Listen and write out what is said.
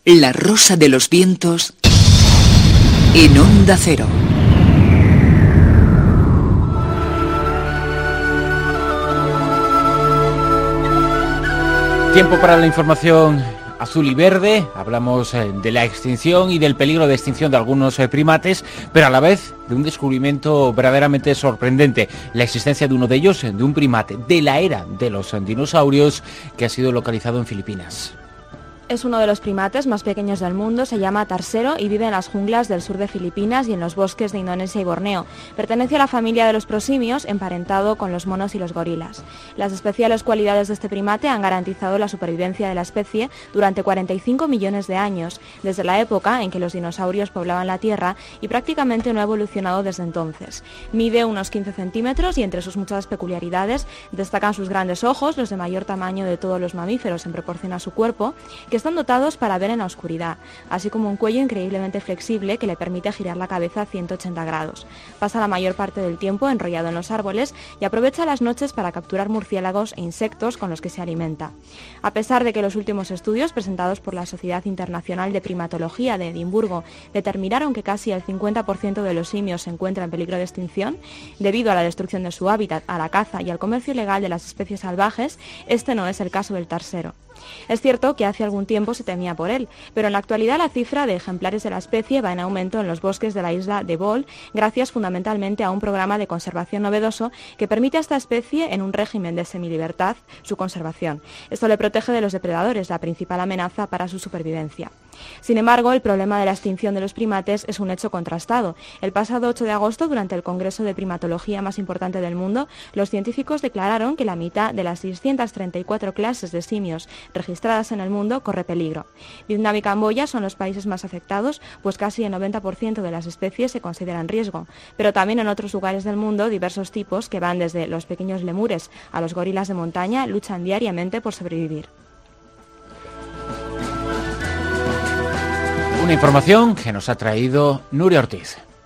La rosa de los vientos en Onda Cero. Tiempo para la información azul y verde. Hablamos de la extinción y del peligro de extinción de algunos primates, pero a la vez de un descubrimiento verdaderamente sorprendente. La existencia de uno de ellos, de un primate de la era de los dinosaurios, que ha sido localizado en Filipinas. Es uno de los primates más pequeños del mundo, se llama tarsero y vive en las junglas del sur de Filipinas y en los bosques de Indonesia y Borneo. Pertenece a la familia de los prosimios, emparentado con los monos y los gorilas. Las especiales cualidades de este primate han garantizado la supervivencia de la especie durante 45 millones de años, desde la época en que los dinosaurios poblaban la Tierra, y prácticamente no ha evolucionado desde entonces. Mide unos 15 centímetros y entre sus muchas peculiaridades destacan sus grandes ojos, los de mayor tamaño de todos los mamíferos en proporción a su cuerpo, que están dotados para ver en la oscuridad, así como un cuello increíblemente flexible que le permite girar la cabeza a 180 grados. Pasa la mayor parte del tiempo enrollado en los árboles y aprovecha las noches para capturar murciélagos e insectos con los que se alimenta. A pesar de que los últimos estudios presentados por la Sociedad Internacional de Primatología de Edimburgo determinaron que casi el 50% de los simios se encuentra en peligro de extinción, debido a la destrucción de su hábitat, a la caza y al comercio ilegal de las especies salvajes, este no es el caso del tarsero. Es cierto que hace algún tiempo se temía por él, pero en la actualidad la cifra de ejemplares de la especie va en aumento en los bosques de la isla de Bol, gracias fundamentalmente a un programa de conservación novedoso que permite a esta especie, en un régimen de semilibertad, su conservación. Esto le protege de los depredadores, la principal amenaza para su supervivencia. Sin embargo, el problema de la extinción de los primates es un hecho contrastado. El pasado 8 de agosto, durante el Congreso de Primatología más importante del mundo, los científicos declararon que la mitad de las 634 clases de simios registradas en el mundo corre peligro. Vietnam y Camboya son los países más afectados, pues casi el 90% de las especies se consideran en riesgo. Pero también en otros lugares del mundo, diversos tipos, que van desde los pequeños lemures a los gorilas de montaña, luchan diariamente por sobrevivir. Una información que nos ha traído Nuria Ortiz.